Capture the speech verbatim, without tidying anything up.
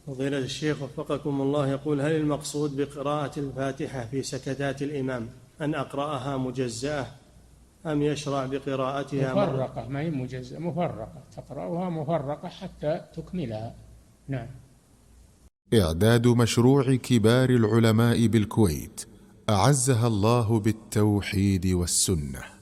فضيلة الشيخ وفقكم الله، يقول: هل المقصود بقراءة الفاتحة في سكتات الإمام أن أقرأها مجزأة أم يشرع بقراءتها مفرقة؟ ما هي مجزأة، مفرقة، تقرأها مفرقة حتى تكملها. نعم. إعداد مشروع كبار العلماء بالكويت أعزها الله بالتوحيد والسنة.